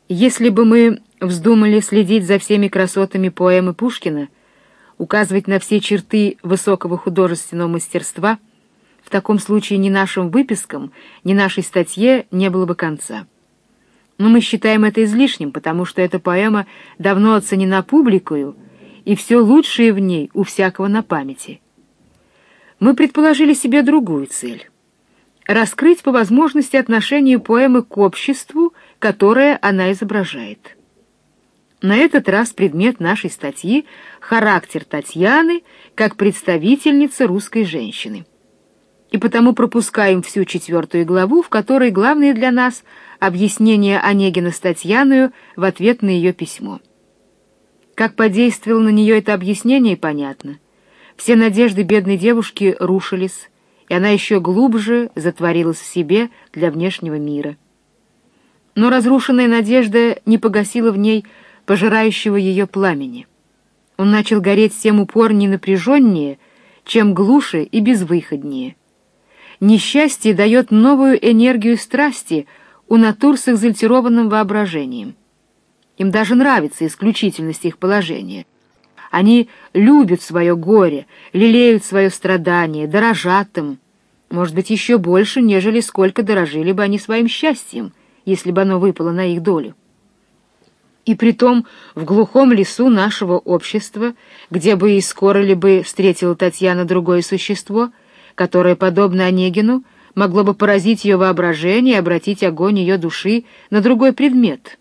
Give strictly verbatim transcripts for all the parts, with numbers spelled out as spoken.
Если бы мы вздумали следить за всеми красотами поэмы Пушкина, указывать на все черты высокого художественного мастерства, в таком случае ни нашим выпискам, ни нашей статье не было бы конца. Но мы считаем это излишним, потому что эта поэма давно оценена публикою, и все лучшее в ней у всякого на памяти. Мы предположили себе другую цель — раскрыть по возможности отношение поэмы к обществу, которое она изображает. На этот раз предмет нашей статьи — характер Татьяны как представительницы русской женщины. И потому пропускаем всю четвертую главу, в которой главное для нас — объяснение Онегина с Татьяною в ответ на ее письмо. Как подействовало на нее это объяснение, понятно. Все надежды бедной девушки рушились, и она еще глубже затворилась в себе для внешнего мира. Но разрушенная надежда не погасила в ней пожирающего ее пламени. Он начал гореть тем упорнее и напряженнее, чем глуше и безвыходнее. Несчастье дает новую энергию страсти у натур с экзальтированным воображением. Им даже нравится исключительность их положения. Они любят свое горе, лелеют свое страдание, дорожат им, может быть, еще больше, нежели сколько дорожили бы они своим счастьем, если бы оно выпало на их долю. И притом в глухом лесу нашего общества, где бы и скоро ли бы встретила Татьяна другое существо, которое, подобно Онегину, могло бы поразить ее воображение и обратить огонь ее души на другой предмет.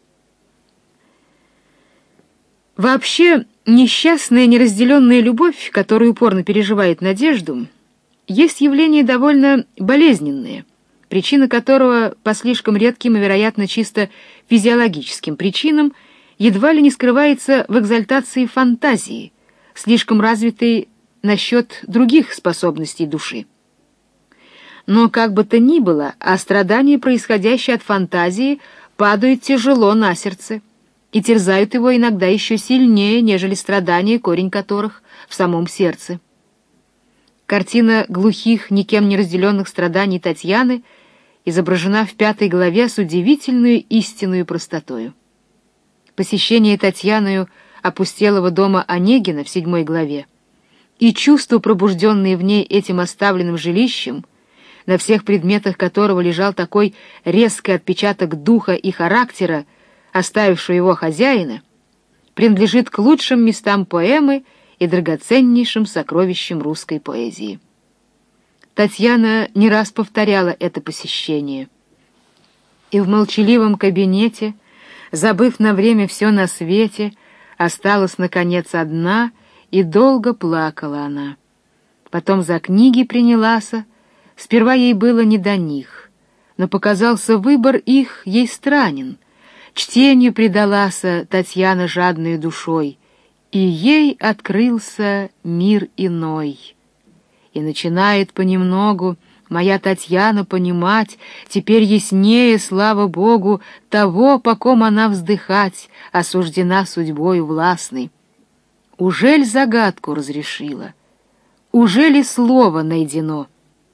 Вообще, несчастная неразделенная любовь, которую упорно переживает надежду, есть явление довольно болезненное, причина которого по слишком редким и, вероятно, чисто физиологическим причинам едва ли не скрывается в экзальтации фантазии, слишком развитой насчет других способностей души. Но как бы то ни было, а страдания, происходящие от фантазии, падают тяжело на сердце и терзают его иногда еще сильнее, нежели страдания, корень которых в самом сердце. Картина глухих, никем не разделенных страданий Татьяны изображена в пятой главе с удивительной истинной простотою. Посещение Татьяною опустелого дома Онегина в седьмой главе и чувства, пробужденные в ней этим оставленным жилищем, на всех предметах которого лежал такой резкий отпечаток духа и характера, оставившего его хозяина, принадлежит к лучшим местам поэмы и драгоценнейшим сокровищам русской поэзии. Татьяна не раз повторяла это посещение. И в молчаливом кабинете, забыв на время все на свете, осталась, наконец, одна, и долго плакала она. Потом за книги принялась. Сперва ей было не до них, но показался выбор их ей странен. Чтению предалась Татьяна жадной душой, и ей открылся мир иной. И начинает понемногу моя Татьяна понимать, теперь яснее, слава Богу, того, по ком она вздыхать осуждена судьбою властной. Ужель загадку разрешила? Ужели слово найдено?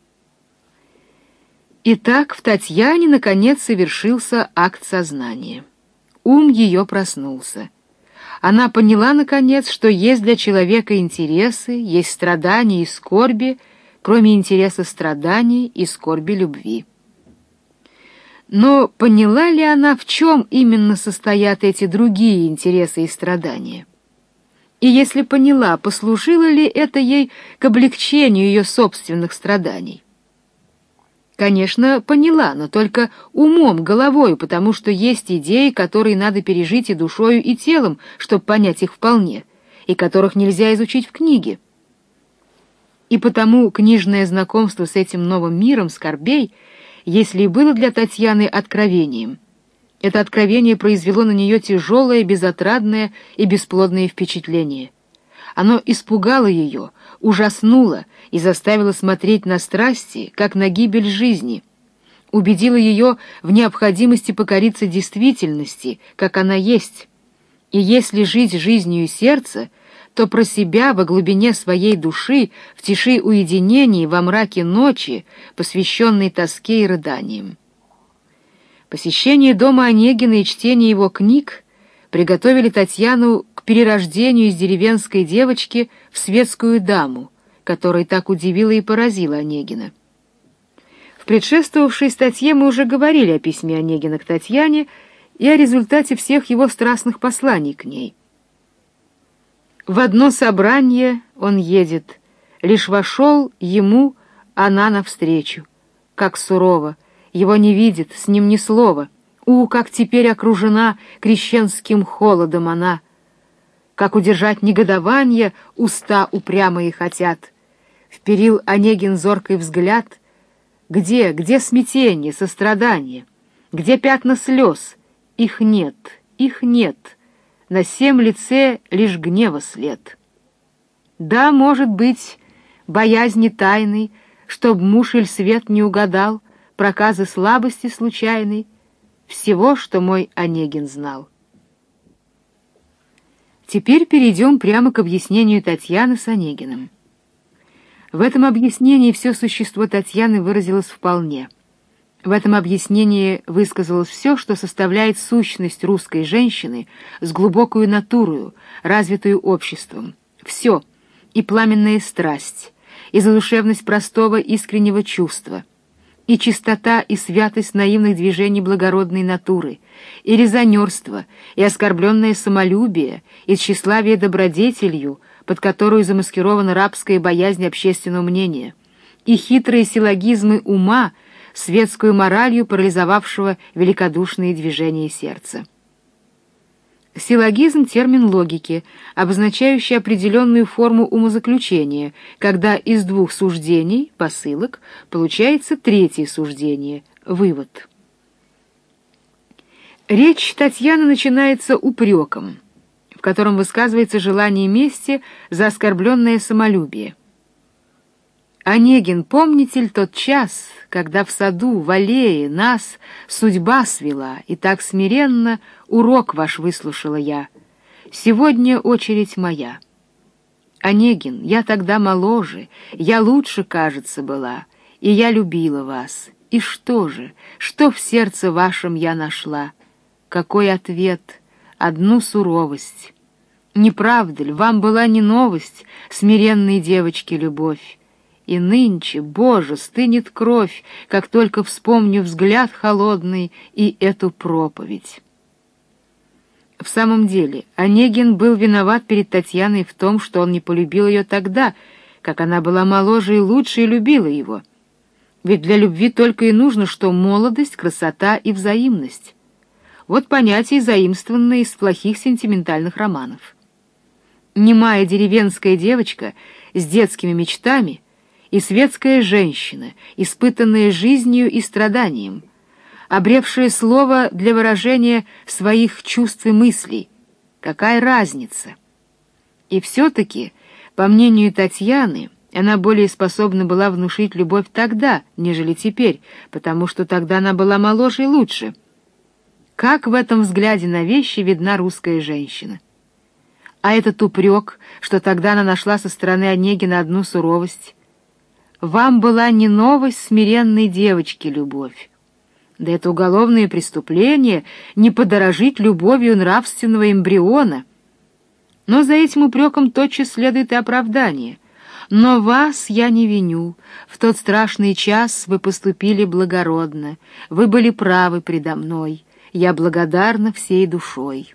Итак, в Татьяне, наконец, совершился акт сознания. Ум ее проснулся. Она поняла, наконец, что есть для человека интересы, есть страдания и скорби, кроме интереса страданий и скорби любви. Но поняла ли она, в чем именно состоят эти другие интересы и страдания? И если поняла, послужило ли это ей к облегчению ее собственных страданий? Конечно, поняла, но только умом, головой, потому что есть идеи, которые надо пережить и душою, и телом, чтобы понять их вполне, и которых нельзя изучить в книге. И потому книжное знакомство с этим новым миром скорбей, если и было для Татьяны откровением, это откровение произвело на нее тяжелое, безотрадное и бесплодное впечатление. Оно испугало ее, ужаснуло и заставило смотреть на страсти, как на гибель жизни, убедило ее в необходимости покориться действительности, как она есть. И если жить жизнью сердца, то про себя во глубине своей души, в тиши уединения, во мраке ночи, посвященной тоске и рыданиям. Посещение дома Онегина и чтение его книг приготовили Татьяну к перерождению из деревенской девочки в светскую даму, которая так удивила и поразила Онегина. В предшествовавшей статье мы уже говорили о письме Онегина к Татьяне и о результате всех его страстных посланий к ней. В одно собрание он едет, лишь вошел ему она навстречу, как сурово, его не видит, с ним ни слова. У, как теперь окружена крещенским холодом она! Как удержать негодование уста упрямые хотят. Вперил Онегин зоркий взгляд. Где, где смятение, сострадание? Где пятна слез? Их нет, их нет. На сем лице лишь гнева след. Да, может быть, боязни тайной, чтоб муж иль свет не угадал, проказы слабости случайной, всего, что мой Онегин знал. Теперь перейдем прямо к объяснению Татьяны с Онегиным. В этом объяснении все существо Татьяны выразилось вполне. В этом объяснении высказалось все, что составляет сущность русской женщины с глубокою натурою, развитую обществом. Все, и пламенная страсть, и задушевность простого искреннего чувства, и чистота и святость наивных движений благородной натуры, и резонерство, и оскорбленное самолюбие, и тщеславие добродетелью, под которую замаскирована рабская боязнь общественного мнения, и хитрые силлогизмы ума, светскую моралью парализовавшего великодушные движения сердца. Силлогизм — термин логики, обозначающий определенную форму умозаключения, когда из двух суждений, посылок, получается третье суждение — вывод. Речь Татьяны начинается упреком, в котором высказывается желание мести за оскорбленное самолюбие. «Онегин, помните ли тот час, когда в саду, в аллее нас судьба свела, и так смиренно урок ваш выслушала я? Сегодня очередь моя. Онегин, я тогда моложе, я лучше, кажется, была, и я любила вас. И что же, что в сердце вашем я нашла? Какой ответ? Одну суровость. Не правда ли, вам была не новость, смиренной девочки любовь? И нынче, Боже, стынет кровь, как только вспомню взгляд холодный и эту проповедь». В самом деле, Онегин был виноват перед Татьяной в том, что он не полюбил ее тогда, как она была моложе и лучше и любила его. Ведь для любви только и нужно, что молодость, красота и взаимность. Вот понятия, заимствованные из плохих сентиментальных романов. Немая деревенская девочка с детскими мечтами и светская женщина, испытанная жизнью и страданием, обревшая слово для выражения своих чувств и мыслей. Какая разница? И все-таки, по мнению Татьяны, она более способна была внушить любовь тогда, нежели теперь, потому что тогда она была моложе и лучше. Как в этом взгляде на вещи видна русская женщина? А этот упрек, что тогда она нашла со стороны Онегина одну суровость. Вам была не новость смиренной девочки любовь. Да это уголовное преступление не подорожить любовью нравственного эмбриона. Но за этим упреком тотчас следует и оправдание. Но вас я не виню. В тот страшный час вы поступили благородно. Вы были правы предо мной. Я благодарна всей душой.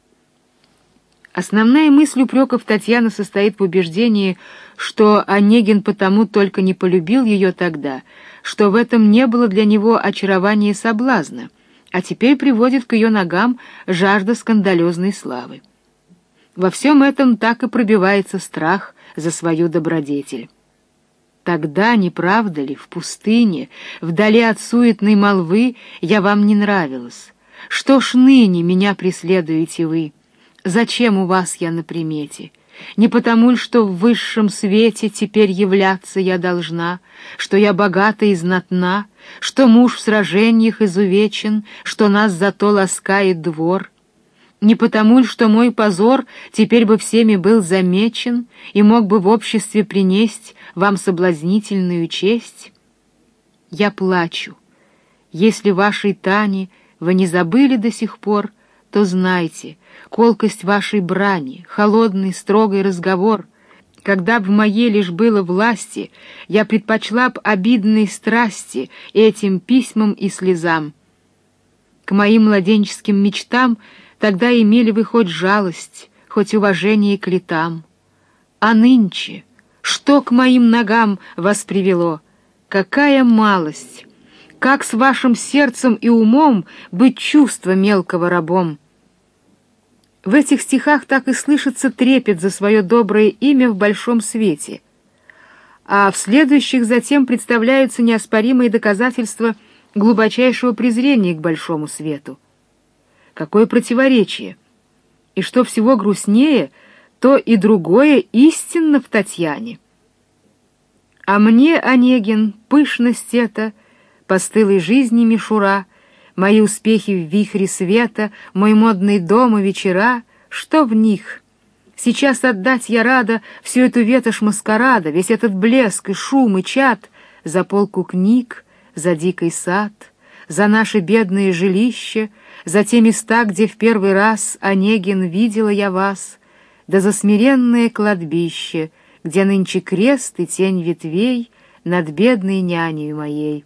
Основная мысль упреков Татьяны состоит в убеждении, что Онегин потому только не полюбил ее тогда, что в этом не было для него очарования и соблазна, а теперь приводит к ее ногам жажда скандалезной славы. Во всем этом так и пробивается страх за свою добродетель. Тогда, не правда ли, в пустыне, вдали от суетной молвы, я вам не нравилась. Что ж ныне меня преследуете вы? Зачем у вас я на примете? Не потому ли, что в высшем свете теперь являться я должна, что я богата и знатна, что муж в сражениях изувечен, что нас зато ласкает двор? Не потому ли, что мой позор теперь бы всеми был замечен и мог бы в обществе принесть вам соблазнительную честь? Я плачу, если вашей Тане вы не забыли до сих пор, то знайте, колкость вашей брани, холодный, строгий разговор, когда б в моей лишь было власти, я предпочла б обидной страсти этим письмам и слезам. К моим младенческим мечтам тогда имели вы хоть жалость, хоть уважение к летам. А нынче, что к моим ногам вас привело? Какая малость! Как с вашим сердцем и умом быть чувства мелкого рабом? В этих стихах так и слышится трепет за свое доброе имя в большом свете, а в следующих затем представляются неоспоримые доказательства глубочайшего презрения к большому свету. Какое противоречие! И что всего грустнее, то и другое истинно в Татьяне. А мне, Онегин, пышность эта, постылой жизни мишура, мои успехи в вихре света, мой модный дом и вечера, что в них? Сейчас отдать я рада всю эту ветошь маскарада, весь этот блеск и шум и чад за полку книг, за дикий сад, за наши бедные жилища, за те места, где в первый раз, Онегин, видела я вас, да за смиренное кладбище, где нынче крест и тень ветвей над бедной няней моей.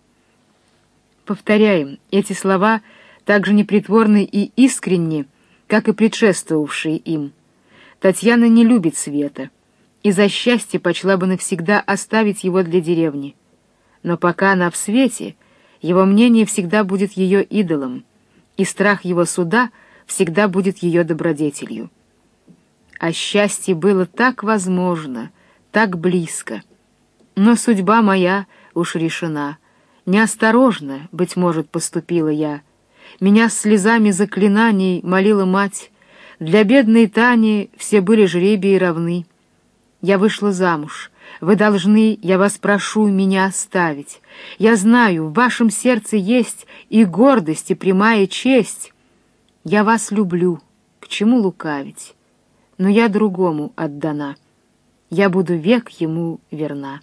Повторяем, эти слова так же непритворны и искренни, как и предшествовавшие им. Татьяна не любит света, и за счастье почла бы навсегда оставить его для деревни. Но пока она в свете, его мнение всегда будет ее идолом, и страх его суда всегда будет ее добродетелью. А счастье было так возможно, так близко. Но судьба моя уж решена. Неосторожно, быть может, поступила я. Меня с слезами заклинаний молила мать. Для бедной Тани все были жребии равны. Я вышла замуж. Вы должны, я вас прошу, меня оставить. Я знаю, в вашем сердце есть и гордость, и прямая честь. Я вас люблю, к чему лукавить? Но я другому отдана. Я буду век ему верна.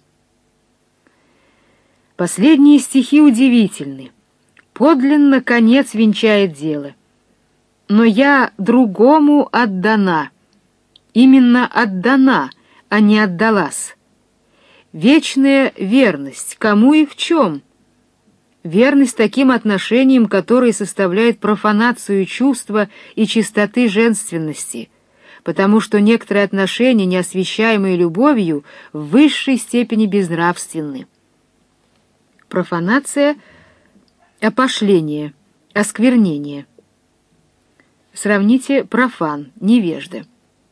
Последние стихи удивительны. Подлинно конец венчает дело. Но я другому отдана. Именно отдана, а не отдалась. Вечная верность, кому и в чем? Верность таким отношениям, которые составляют профанацию чувства и чистоты женственности, потому что некоторые отношения, не освящаемые любовью, в высшей степени безнравственны. Профанация — опошление, осквернение. Сравните профан, невежда.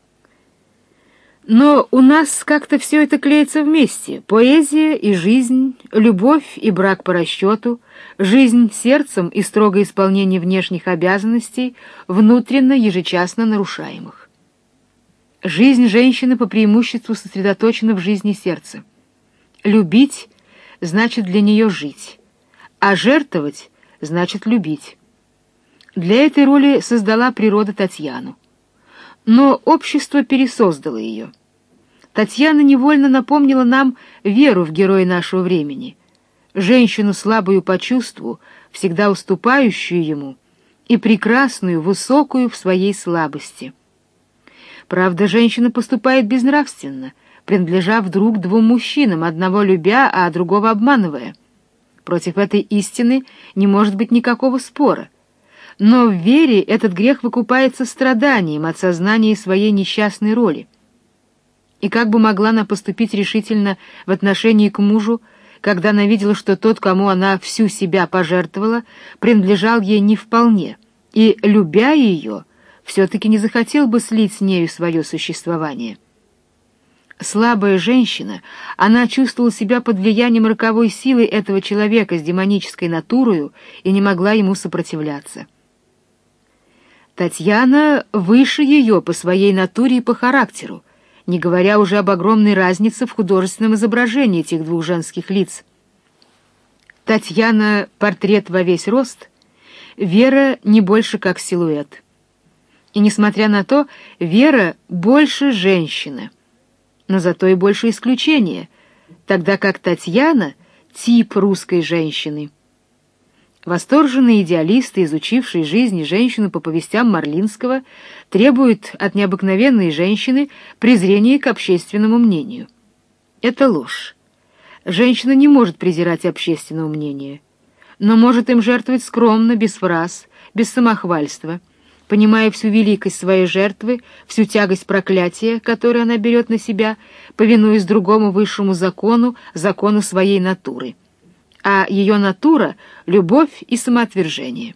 Но у нас как-то все это клеится вместе. Поэзия и жизнь, любовь и брак по расчету, жизнь сердцем и строгое исполнение внешних обязанностей, внутренно, ежечасно нарушаемых. Жизнь женщины по преимуществу сосредоточена в жизни сердца. Любить — значит для нее жить, а жертвовать — значит любить. Для этой роли создала природа Татьяну. Но общество пересоздало ее. Татьяна невольно напомнила нам Веру в героя нашего времени, женщину слабую по чувству, всегда уступающую ему, и прекрасную, высокую в своей слабости. Правда, женщина поступает безнравственно, принадлежа вдруг двум мужчинам, одного любя, а другого обманывая. Против этой истины не может быть никакого спора. Но в Вере этот грех выкупается страданием от сознания своей несчастной роли. И как бы могла она поступить решительно в отношении к мужу, когда она видела, что тот, кому она всю себя пожертвовала, принадлежал ей не вполне, и, любя ее, все-таки не захотел бы слить с нею свое существование. Слабая женщина, она чувствовала себя под влиянием роковой силы этого человека с демонической натурою и не могла ему сопротивляться. Татьяна выше ее по своей натуре и по характеру, не говоря уже об огромной разнице в художественном изображении этих двух женских лиц. Татьяна — портрет во весь рост, Вера не больше как силуэт. И, несмотря на то, Вера больше женщина, но зато и больше исключения, тогда как Татьяна — тип русской женщины. Восторженные идеалисты, изучившие жизнь и женщину по повестям Марлинского, требуют от необыкновенной женщины презрения к общественному мнению. Это ложь. Женщина не может презирать общественного мнения, но может им жертвовать скромно, без фраз, без самохвальства, понимая всю великость своей жертвы, всю тягость проклятия, которое она берет на себя, повинуясь другому высшему закону, закону своей натуры. А ее натура — любовь и самоотвержение.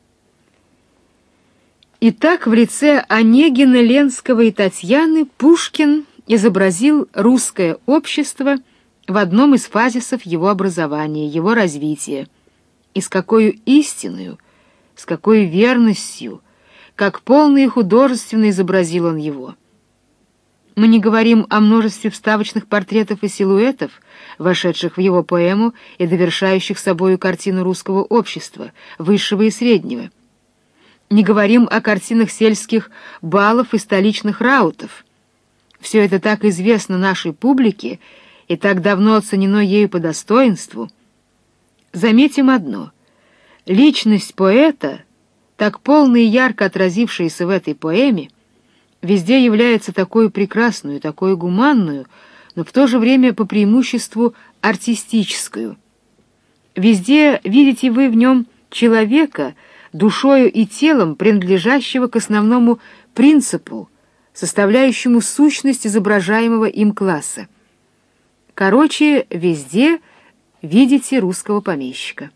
Итак, в лице Онегина, Ленского и Татьяны Пушкин изобразил русское общество в одном из фазисов его образования, его развития, и с какой истиною, с какой верностью, как полно и художественно изобразил он его. Мы не говорим о множестве вставочных портретов и силуэтов, вошедших в его поэму и довершающих собою картину русского общества, высшего и среднего. Не говорим о картинах сельских балов и столичных раутов. Все это так известно нашей публике и так давно оценено ею по достоинству. Заметим одно. Личность поэта, так полно и ярко отразившаяся в этой поэме, везде является такой прекрасную, такой гуманную, но в то же время по преимуществу артистическую. Везде видите вы в нем человека, душою и телом, принадлежащего к основному принципу, составляющему сущность изображаемого им класса. Короче, везде видите русского помещика.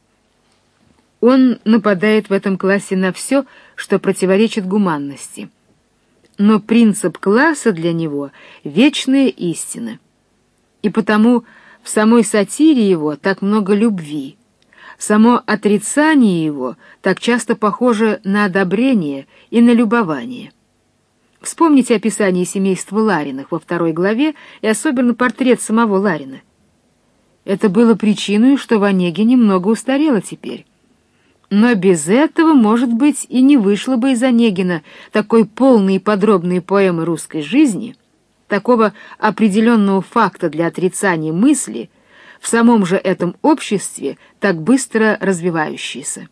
Он нападает в этом классе на все, что противоречит гуманности. Но принцип класса для него — вечная истина. И потому в самой сатире его так много любви, само отрицание его так часто похоже на одобрение и на любование. Вспомните описание семейства Лариных во второй главе и особенно портрет самого Ларина. Это было причиной, что в Онегине много устарело теперь. Но без этого, может быть, и не вышло бы из Онегина такой полной и подробной поэмы русской жизни, такого определенного факта для отрицания мысли, в самом же этом обществе так быстро развивающейся.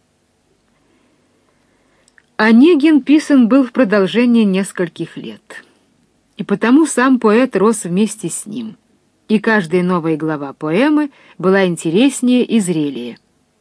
Онегин писан был в продолжение нескольких лет, и потому сам поэт рос вместе с ним, и каждая новая глава поэмы была интереснее и зрелее.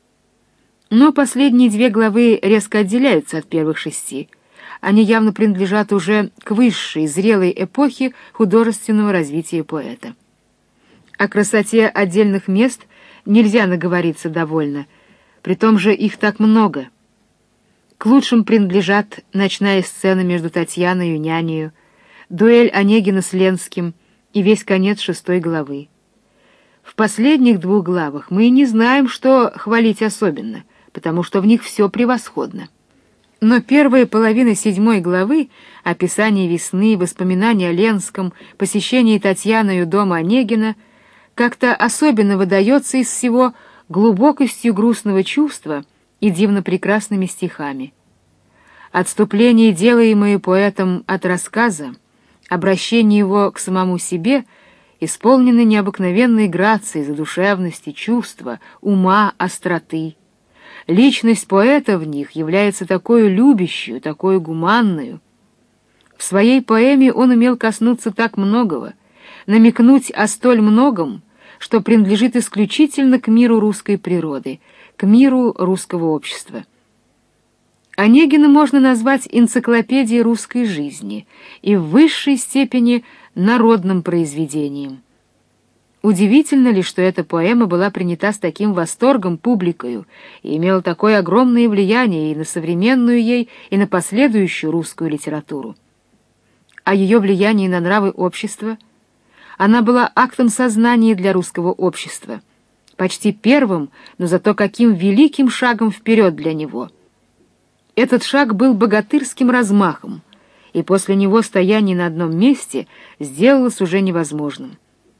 Но последние две главы резко отделяются от первых шести. Они явно принадлежат уже к высшей, зрелой эпохе художественного развития поэта. О красоте отдельных мест нельзя наговориться довольно, при том же их так много. К лучшим принадлежат ночная сцена между Татьяной и нянею, дуэль Онегина с Ленским и весь конец шестой главы. В последних двух главах мы и не знаем, что хвалить особенно, потому что в них все превосходно. Но первая половина седьмой главы, описание весны, воспоминания о Ленском, посещение Татьяною дома Онегина, как-то особенно выдается из всего глубокостью грустного чувства и дивно прекрасными стихами. Отступление, делаемое поэтом от рассказа, обращение его к самому себе, исполнены необыкновенной грацией, задушевности, чувства, ума, остроты. Личность поэта в них является такой любящую, такой гуманную. В своей поэме он умел коснуться так многого, намекнуть о столь многом, что принадлежит исключительно к миру русской природы, к миру русского общества. Онегина можно назвать энциклопедией русской жизни и в высшей степени народным произведением. Удивительно ли, что эта поэма была принята с таким восторгом публикою и имела такое огромное влияние и на современную ей, и на последующую русскую литературу? О ее влиянии на нравы общества она была актом сознания для русского общества, почти первым, но зато каким великим шагом вперед для него. Этот шаг был богатырским размахом, и после него стояние на одном месте сделалось уже невозможным.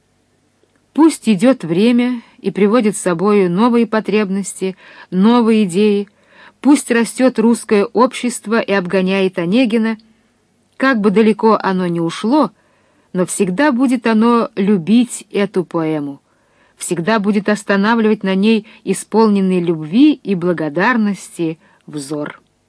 Пусть идет время и приводит с собой новые потребности, новые идеи, пусть растет русское общество и обгоняет Онегина, как бы далеко оно ни ушло, но всегда будет оно любить эту поэму, всегда будет останавливать на ней исполненный любви и благодарности взор.